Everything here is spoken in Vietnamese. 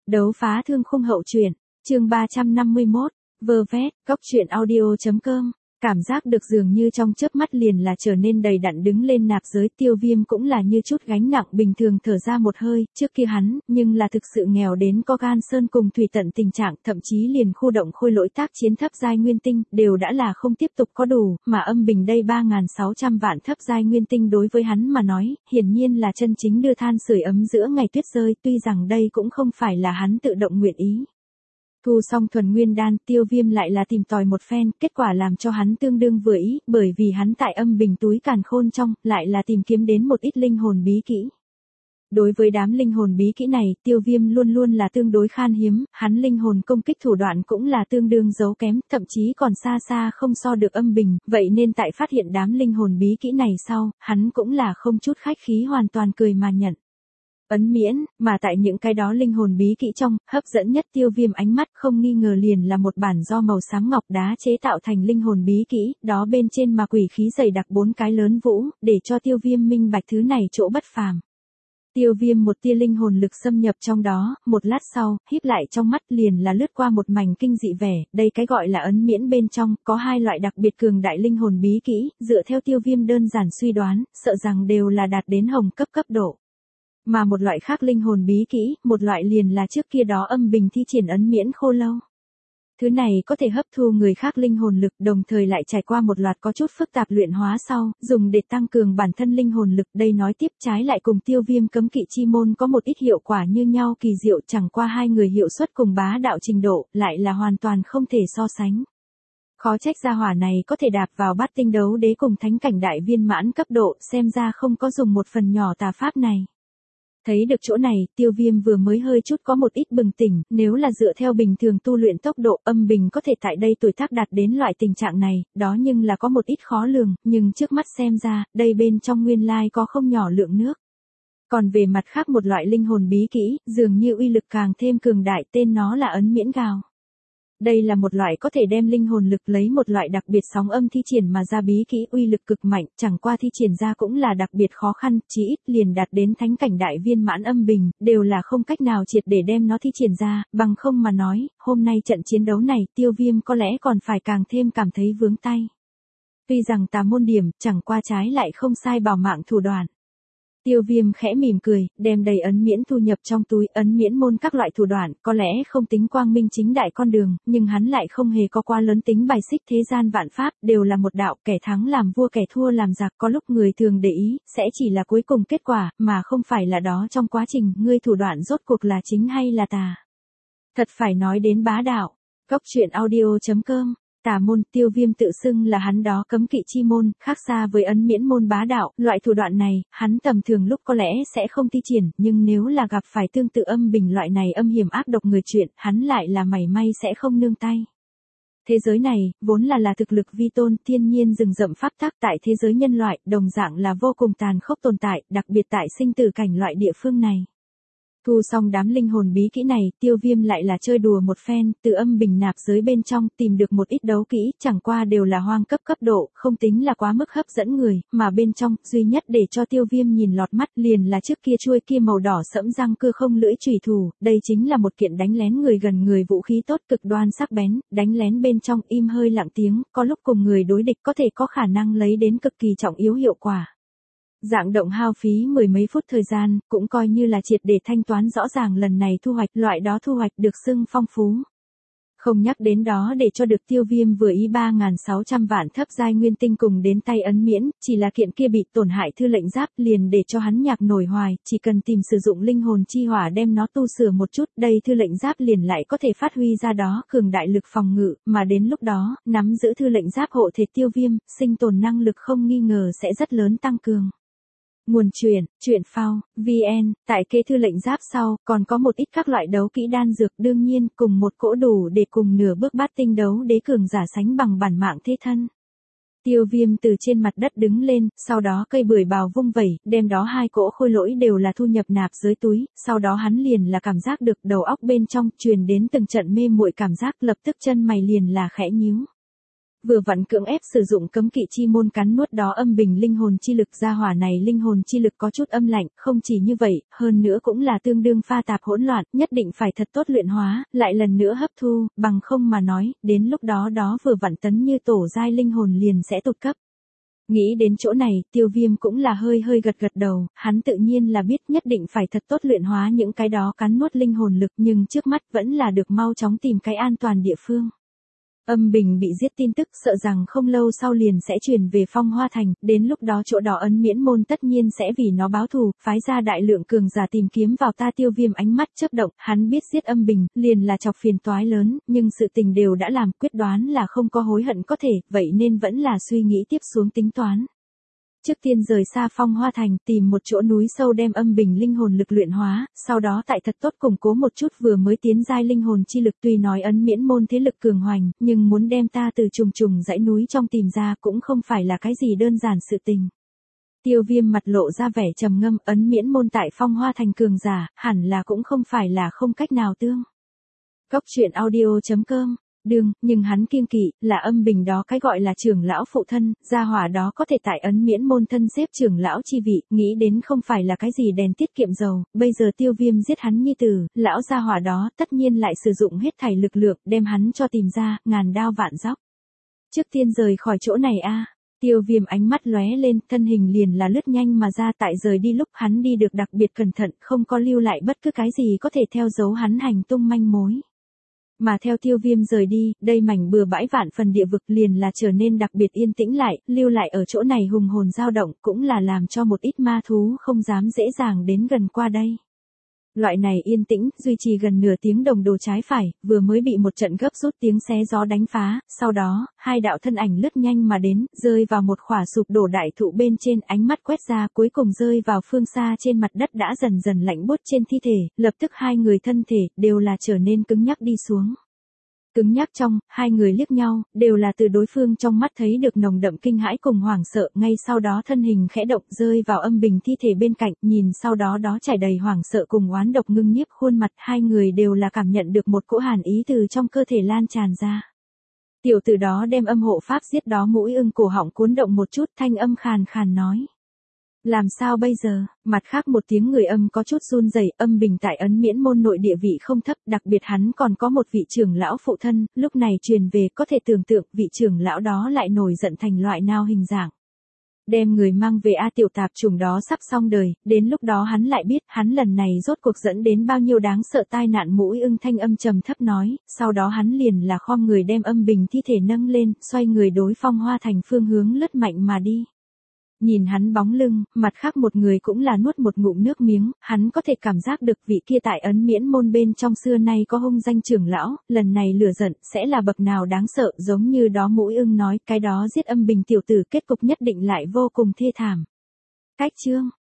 Đấu phá thương khung hậu truyện, chương 351, vơ vét, cóc truyện audio.com. Cảm giác được dường như trong chớp mắt liền là trở nên đầy đặn đứng lên nạp giới. Tiêu Viêm cũng là như chút gánh nặng bình thường thở ra một hơi, trước kia hắn, nhưng là thực sự nghèo đến có gan sơn cùng thủy tận tình trạng, thậm chí liền khu động khôi lỗi tác chiến thấp giai nguyên tinh, đều đã là không tiếp tục có đủ, mà âm bình đây 3.600 vạn thấp giai nguyên tinh đối với hắn mà nói, hiển nhiên là chân chính đưa than sưởi ấm giữa ngày tuyết rơi, tuy rằng đây cũng không phải là hắn tự động nguyện ý. Thu xong thuần nguyên đan, Tiêu Viêm lại là tìm tòi một phen, kết quả làm cho hắn tương đương vừa ý, bởi vì hắn tại âm bình túi càn khôn trong, lại là tìm kiếm đến một ít linh hồn bí kỹ. Đối với đám linh hồn bí kỹ này, Tiêu Viêm luôn luôn là tương đối khan hiếm, hắn linh hồn công kích thủ đoạn cũng là tương đương giấu kém, thậm chí còn xa xa không so được âm bình, vậy nên tại phát hiện đám linh hồn bí kỹ này sau, hắn cũng là không chút khách khí hoàn toàn cười mà nhận. Ấn miễn, mà tại những cái đó linh hồn bí kỹ trong, hấp dẫn nhất Tiêu Viêm ánh mắt không nghi ngờ liền là một bản do màu xám ngọc đá chế tạo thành linh hồn bí kỹ, đó bên trên mà quỷ khí dày đặc 4 cái lớn vũ, để cho Tiêu Viêm minh bạch thứ này chỗ bất phàm. Tiêu Viêm một tia linh hồn lực xâm nhập trong đó, một lát sau, híp lại trong mắt liền là lướt qua một mảnh kinh dị vẻ, đây cái gọi là ấn miễn bên trong, có hai loại đặc biệt cường đại linh hồn bí kỹ, dựa theo Tiêu Viêm đơn giản suy đoán, sợ rằng đều là đạt đến hồng cấp độ. Mà một loại khác linh hồn bí kỹ, một loại liền là trước kia đó âm bình thi triển ấn miễn khô lâu. Thứ này có thể hấp thu người khác linh hồn lực, đồng thời lại trải qua một loạt có chút phức tạp luyện hóa sau, dùng để tăng cường bản thân linh hồn lực. Đây nói tiếp trái lại cùng Tiêu Viêm cấm kỵ chi môn có một ít hiệu quả như nhau kỳ diệu, chẳng qua hai người hiệu suất cùng bá đạo trình độ, lại là hoàn toàn không thể so sánh. Khó trách gia hỏa này có thể đạp vào bát tinh đấu đế cùng thánh cảnh đại viên mãn cấp độ, xem ra không có dùng một phần nhỏ tà pháp này. Thấy được chỗ này, Tiêu Viêm vừa mới hơi chút có một ít bừng tỉnh, nếu là dựa theo bình thường tu luyện tốc độ, âm bình có thể tại đây tuổi tác đạt đến loại tình trạng này, đó nhưng là có một ít khó lường, nhưng trước mắt xem ra, đây bên trong nguyên lai có không nhỏ lượng nước. Còn về mặt khác một loại linh hồn bí kỹ, dường như uy lực càng thêm cường đại, tên nó là ấn miễn gào. Đây là một loại có thể đem linh hồn lực lấy một loại đặc biệt sóng âm thi triển mà ra bí kỹ, uy lực cực mạnh, chẳng qua thi triển ra cũng là đặc biệt khó khăn, chỉ ít liền đạt đến thánh cảnh đại viên mãn âm bình, đều là không cách nào triệt để đem nó thi triển ra, bằng không mà nói, hôm nay trận chiến đấu này, Tiêu Viêm có lẽ còn phải càng thêm cảm thấy vướng tay. Tuy rằng tà môn điểm, chẳng qua trái lại không sai bảo mạng thủ đoạn. Tiêu Viêm khẽ mỉm cười, đem đầy ấn miễn thu nhập trong túi, ấn miễn môn các loại thủ đoạn, có lẽ không tính quang minh chính đại con đường, nhưng hắn lại không hề có quá lớn tính bài xích thế gian vạn pháp, đều là một đạo, kẻ thắng làm vua kẻ thua làm giặc, có lúc người thường để ý, sẽ chỉ là cuối cùng kết quả, mà không phải là đó trong quá trình, ngươi thủ đoạn rốt cuộc là chính hay là tà. Thật phải nói đến bá đạo, cóc truyện audio.com. Tà môn, Tiêu Viêm tự xưng là hắn đó cấm kỵ chi môn, khác xa với ấn miễn môn bá đạo, loại thủ đoạn này, hắn tầm thường lúc có lẽ sẽ không thi triển, nhưng nếu là gặp phải tương tự âm bình loại này âm hiểm ác độc người chuyện, hắn lại là mảy may sẽ không nương tay. Thế giới này, vốn là thực lực vi tôn, thiên nhiên rừng rậm pháp tắc tại thế giới nhân loại, đồng dạng là vô cùng tàn khốc tồn tại, đặc biệt tại sinh tử cảnh loại địa phương này. Thu xong đám linh hồn bí kỹ này, Tiêu Viêm lại là chơi đùa một phen, từ âm bình nạp giới bên trong tìm được một ít đấu kỹ, chẳng qua đều là hoang cấp độ, không tính là quá mức hấp dẫn người, mà bên trong, duy nhất để cho Tiêu Viêm nhìn lọt mắt liền là trước kia chuôi kia màu đỏ sẫm răng cưa không lưỡi chùy thủ, đây chính là một kiện đánh lén người gần người vũ khí tốt cực đoan sắc bén, đánh lén bên trong im hơi lặng tiếng, có lúc cùng người đối địch có thể có khả năng lấy đến cực kỳ trọng yếu hiệu quả. Dạng động hao phí mười mấy phút thời gian, cũng coi như là triệt để thanh toán rõ ràng lần này thu hoạch, loại đó thu hoạch được xưng phong phú. Không nhắc đến đó để cho được Tiêu Viêm vừa ý 3.600 vạn thấp giai nguyên tinh cùng đến tay ấn miễn, chỉ là kiện kia bị tổn hại thư lệnh giáp liền để cho hắn nhạc nổi hoài, chỉ cần tìm sử dụng linh hồn chi hỏa đem nó tu sửa một chút, đây thư lệnh giáp liền lại có thể phát huy ra đó cường đại lực phòng ngự, mà đến lúc đó, nắm giữ thư lệnh giáp hộ thể Tiêu Viêm, sinh tồn năng lực không nghi ngờ sẽ rất lớn tăng cường. Nguồn truyện phao, VN, tại kê thư lệnh giáp sau, còn có một ít các loại đấu kỹ đan dược đương nhiên cùng một cỗ đủ để cùng nửa bước bát tinh đấu đế cường giả sánh bằng bản mạng thế thân. Tiêu Viêm từ trên mặt đất đứng lên, sau đó cây bưởi bào vung vẩy, đem đó hai cỗ khôi lỗi đều là thu nhập nạp dưới túi, sau đó hắn liền là cảm giác được đầu óc bên trong truyền đến từng trận mê muội cảm giác, lập tức chân mày liền là khẽ nhíu. vừa vặn cưỡng ép sử dụng cấm kỵ chi môn cắn nuốt đó âm bình linh hồn chi lực. Gia hỏa này linh hồn chi lực có chút âm lạnh, không chỉ như vậy, hơn nữa cũng là tương đương pha tạp hỗn loạn, nhất định phải thật tốt luyện hóa, lại lần nữa hấp thu, bằng không mà nói, đến lúc đó đó vừa vặn tấn như tổ giai linh hồn liền sẽ tụt cấp. Nghĩ đến chỗ này, Tiêu Viêm cũng là hơi hơi gật gật đầu, hắn tự nhiên là biết nhất định phải thật tốt luyện hóa những cái đó cắn nuốt linh hồn lực, nhưng trước mắt vẫn là được mau chóng tìm cái an toàn địa phương. Âm bình bị giết tin tức sợ rằng không lâu sau liền sẽ truyền về Phong Hoa Thành, đến lúc đó chỗ đó ấn miễn môn tất nhiên sẽ vì nó báo thù, phái ra đại lượng cường giả tìm kiếm vào ta. Tiêu Viêm ánh mắt chớp động, hắn biết giết âm bình, liền là chọc phiền toái lớn, nhưng sự tình đều đã làm, quyết đoán là không có hối hận có thể, vậy nên vẫn là suy nghĩ tiếp xuống tính toán. Trước tiên rời xa Phong Hoa Thành, tìm một chỗ núi sâu đem âm bình linh hồn lực luyện hóa, sau đó tại thật tốt củng cố một chút vừa mới tiến giai linh hồn chi lực. Tuy nói ấn miễn môn thế lực cường hoành, nhưng muốn đem ta từ trùng trùng dãy núi trong tìm ra cũng không phải là cái gì đơn giản sự tình. Tiêu Viêm mặt lộ ra vẻ trầm ngâm, ấn miễn môn tại Phong Hoa Thành cường giả, hẳn là cũng không phải là không cách nào tương. Cốc truyện audio.com nhưng hắn kiêng kỵ, là âm bình đó cái gọi là trưởng lão phụ thân, gia hỏa đó có thể tại ấn miễn môn thân xếp trưởng lão chi vị, nghĩ đến không phải là cái gì đèn tiết kiệm dầu, bây giờ Tiêu Viêm giết hắn nhi tử, lão gia hỏa đó tất nhiên lại sử dụng hết thảy lực lượng, đem hắn cho tìm ra, ngàn đao vạn dóc. Trước tiên rời khỏi chỗ này a. Tiêu Viêm ánh mắt lóe lên, thân hình liền là lướt nhanh mà ra. Tại rời đi lúc hắn đi được đặc biệt cẩn thận, không có lưu lại bất cứ cái gì có thể theo dấu hắn hành tung manh mối. Mà theo Tiêu Viêm rời đi, đây mảnh bừa bãi vạn phần địa vực liền là trở nên đặc biệt yên tĩnh lại, lưu lại ở chỗ này hùng hồn dao động, cũng là làm cho một ít ma thú không dám dễ dàng đến gần qua đây. Loại này yên tĩnh, duy trì gần nửa tiếng đồng đồ trái phải, vừa mới bị một trận gấp rút tiếng xé gió đánh phá, sau đó, hai đạo thân ảnh lướt nhanh mà đến, rơi vào một khỏa sụp đổ đại thụ bên trên, ánh mắt quét ra cuối cùng rơi vào phương xa trên mặt đất đã dần dần lạnh buốt trên thi thể, lập tức hai người thân thể, đều là trở nên cứng nhắc đi xuống. Cứng nhắc trong, hai người liếc nhau, đều là từ đối phương trong mắt thấy được nồng đậm kinh hãi cùng hoảng sợ, ngay sau đó thân hình khẽ động rơi vào âm bình thi thể bên cạnh, nhìn sau đó đó trải đầy hoảng sợ cùng oán độc ngưng nhiếp khuôn mặt, hai người đều là cảm nhận được một cỗ hàn ý từ trong cơ thể lan tràn ra. Tiểu tử đó đem âm hộ pháp giết đó mũi ưng cổ họng cuốn động một chút, thanh âm khàn khàn nói. Làm sao bây giờ? Mặt khác một tiếng người âm có chút run rẩy, âm bình tại ấn miễn môn nội địa vị không thấp, đặc biệt hắn còn có một vị trưởng lão phụ thân, lúc này truyền về có thể tưởng tượng vị trưởng lão đó lại nổi giận thành loại nào hình dạng. Đem người mang về tiểu tạp chủng đó sắp xong đời, đến lúc đó hắn lại biết hắn lần này rốt cuộc dẫn đến bao nhiêu đáng sợ tai nạn. Mũi ưng thanh âm trầm thấp nói, sau đó hắn liền là khom người đem âm bình thi thể nâng lên, xoay người đối Phong Hoa Thành phương hướng lướt mạnh mà đi. Nhìn hắn bóng lưng, mặt khác một người cũng là nuốt một ngụm nước miếng, hắn có thể cảm giác được vị kia tại ấn miễn môn bên trong xưa nay có hung danh trưởng lão, lần này lửa giận sẽ là bậc nào đáng sợ, giống như đó mũi ưng nói, cái đó giết âm bình tiểu tử kết cục nhất định lại vô cùng thê thảm. Cách chương